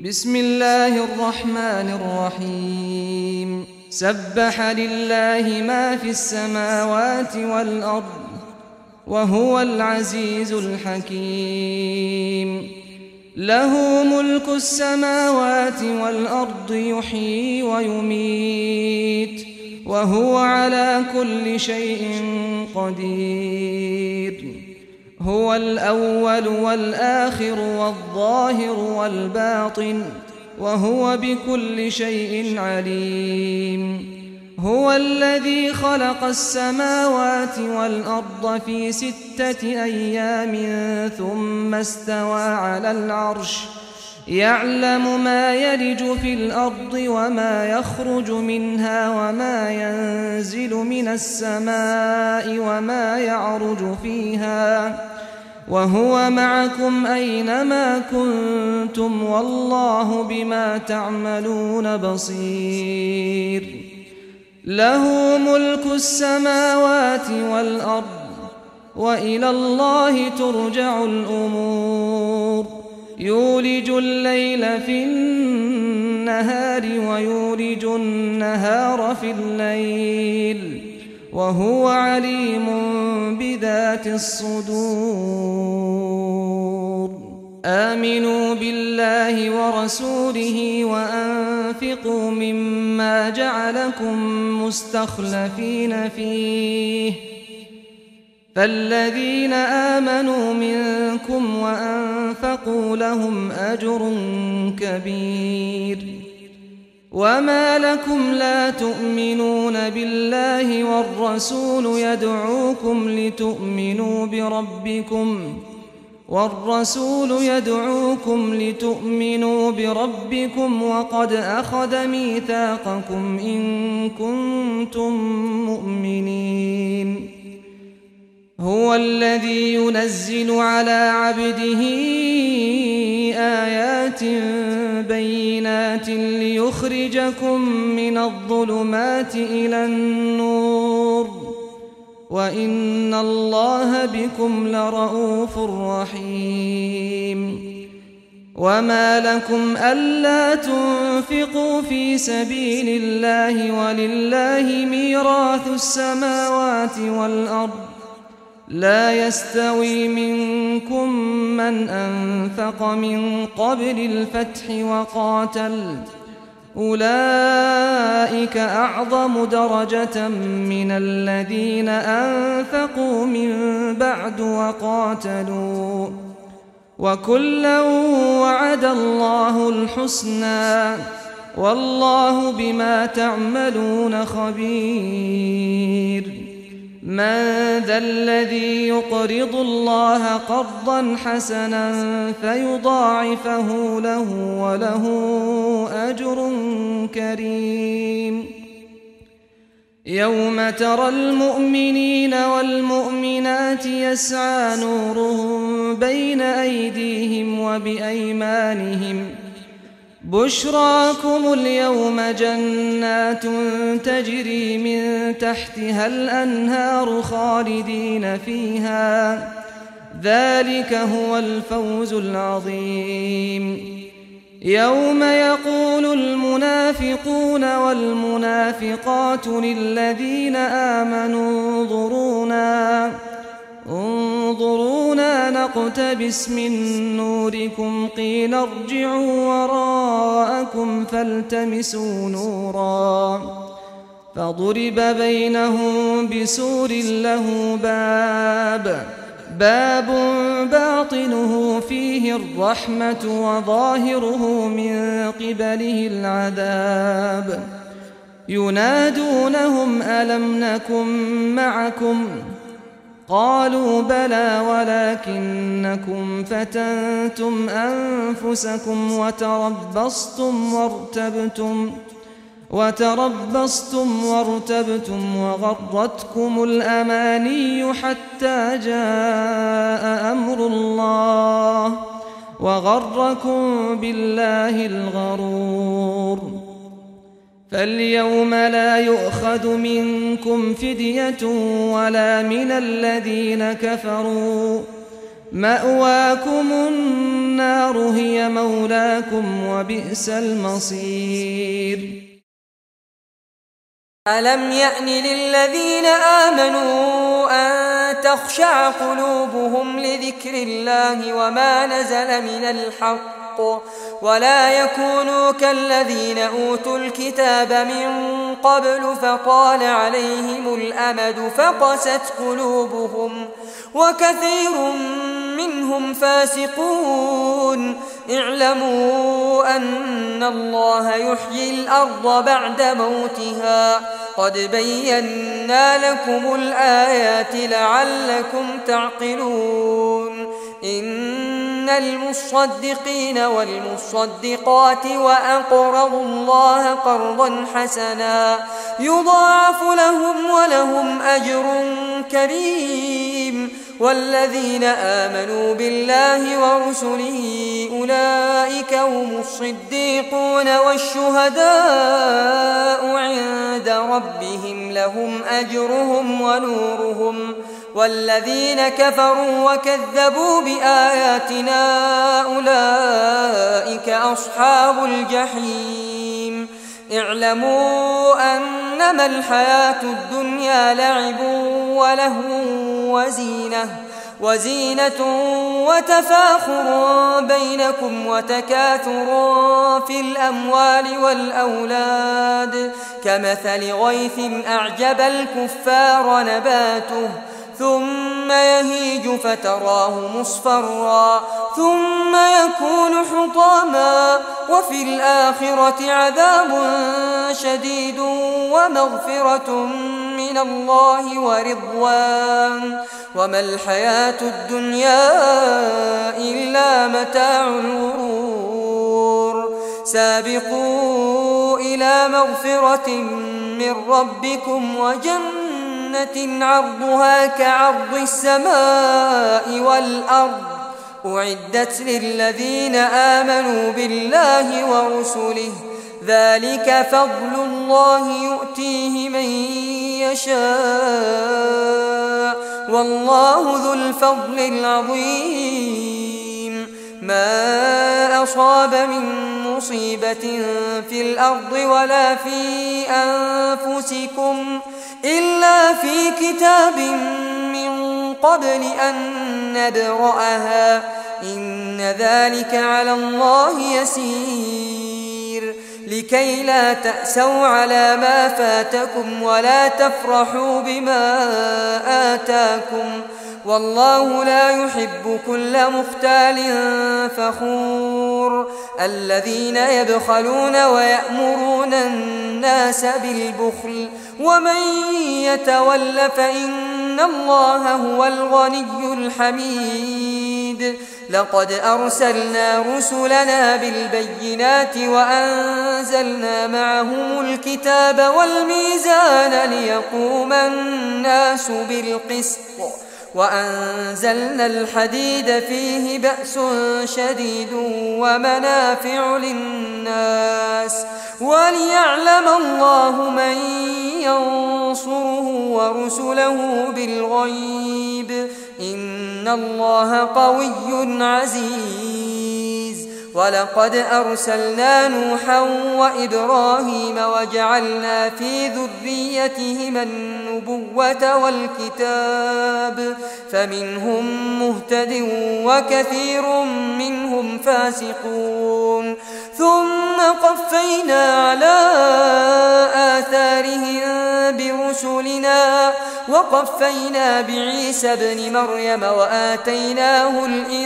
بسم الله الرحمن الرحيم سبح لله ما في السماوات والأرض وهو العزيز الحكيم له ملك السماوات والأرض يحيي ويميت وهو على كل شيء قدير هو الأول والآخر والظاهر والباطن وهو بكل شيء عليم هو الذي خلق السماوات والأرض في 6 أيام ثم استوى على العرش يعلم ما يلج في الأرض وما يخرج منها وما ينزل من السماء وما يعرج فيها وهو معكم أينما كنتم والله بما تعملون بصير له ملك السماوات والأرض وإلى الله ترجع الأمور يولج الليل في النهار ويولج النهار في الليل وهو عليم بذات الصدور آمنوا بالله ورسوله وأنفقوا مما جعلكم مستخلفين فيه فالذين آمنوا منكم وأنفقوا لهم أجر كبير وما لكم لا تؤمنون بالله والرسول يدعوكم لتؤمنوا بربكم وقد أخذ ميثاقكم إن كنتم مؤمنين هو الذي ينزل على عبده آيات بينات ليخرجكم من الظلمات إلى النور وإن الله بكم لرءوف رحيم وما لكم ألا تنفقوا في سبيل الله ولله ميراث السماوات والأرض لا يستوي منكم من أنفق من قبل الفتح وقاتل أولئك أعظم درجة من الذين أنفقوا من بعد وقاتلوا وكلا وعد الله الحسنى والله بما تعملون خبير من ذا الذي يقرض الله قرضا حسنا فيضاعفه له وله أجر كريم يوم ترى المؤمنين والمؤمنات يسعى نورهم بين أيديهم وبأيمانهم بشراكم اليوم جنات تجري من تحتها الأنهار خالدين فيها ذلك هو الفوز العظيم يوم يقول المنافقون والمنافقات للذين آمنوا انظرونا نقتبس من نوركم قيل ارجعوا وراءكم فالتمسوا نورا فضرب بينهم بسور له باب باطنه فيه الرحمة وظاهره من قبله العذاب ينادونهم ألم نكن معكم قالوا بلى ولكنكم فتنتم أنفسكم وتربصتم وارتبتم وغرتكم الأماني حتى جاء أمر الله وغركم بالله الغرور فاليوم لا يؤخذ منكم فدية ولا من الذين كفروا مأواكم النار هي مولاكم وبئس المصير. ألم يأن للذين آمنوا أن تخشع قلوبهم لذكر الله وما نزل من الحق ولا يكونوا كالذين أوتوا الكتاب من قبل فطال عليهم الأمد فقست قلوبهم وكثير منهم فاسقون. اعلموا أن الله يحيي الأرض بعد موتها قد بينا لكم الآيات لعلكم تعقلون. إن المصدقين والمصدقات وأقرضوا الله قرضا حسنا يضاعف لهم ولهم أجر كريم. والذين آمنوا بالله ورسله أولئك هم الصديقون والشهداء عند ربهم لهم أجرهم ونورهم. والذين كفروا وكذبوا بآياتنا أولئك أصحاب الجحيم. اعلموا أنما الحياة الدنيا لعب ولهو وزينة وتفاخر بينكم وتكاثر في الأموال والأولاد كمثل غيث أعجب الكفار نباته ثم يهيج فتراه مصفرا ثم يكون حطاما وفي الآخرة عذاب شديد ومغفرة من الله ورضوان وما الحياة الدنيا إلا متاع الغرور. سابقوا إلى مغفرة من ربكم وجنة عرضها كعرض السماء والأرض أعدت للذين آمنوا بالله ورسله ذلك فضل الله يؤتيه من يشاء والله ذو الفضل العظيم. ما أصاب من مصيبة في الأرض ولا في أنفسكم إلا في كتاب من قبل أن نبرأها إن ذلك على الله يسير. لكي لا تأسوا على ما فاتكم ولا تفرحوا بما آتاكم والله لا يحب كل مختال فخور. الذين يبخلون ويأمرون الناس بالبخل ومن يتول فإن الله هو الغني الحميد. لقد أرسلنا رسلنا بالبينات وأنزلنا معهم الكتاب والميزان ليقوم الناس بالقسط وأنزلنا الحديد فيه بأس شديد ومنافع للناس وليعلم الله من ينصره ورسله بالغيب إن الله قوي عزيز. ولقد أرسلنا نوحا وإبراهيم وجعلنا في ذريتهما النبوة والكتاب فمنهم مهتد وكثير منهم فاسقون. ثم قفينا على آثارهم برسلنا وقفينا بعيسى ابن مريم وآتيناه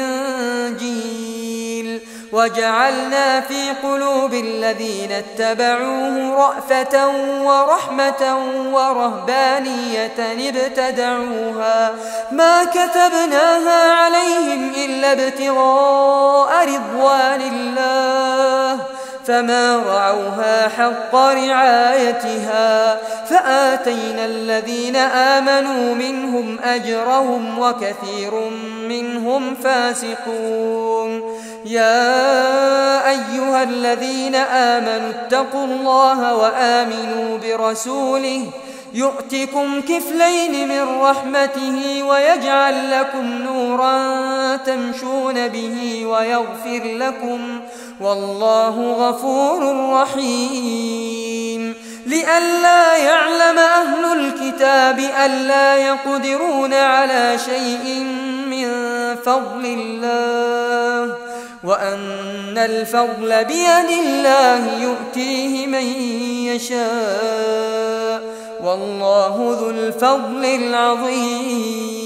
الإنجيل وجعلنا في قلوب الذين اتبعوه رأفة ورحمة ورهبانية ابتدعوها ما كتبناها عليهم إلا ابتغاء رضوان الله فما رعوها حق رعايتها فآتينا الذين آمنوا منهم أجرهم وكثير منهم فاسقون. يا أيها الذين آمنوا اتقوا الله وآمنوا برسوله يؤتكم كفلين من رحمته ويجعل لكم نورا تمشون به ويغفر لكم والله غفور رحيم لئلا يعلم أهل الكتاب ألا يقدرون على شيء من فضل الله وأن الفضل بيد الله يؤتيه من يشاء والله ذو الفضل العظيم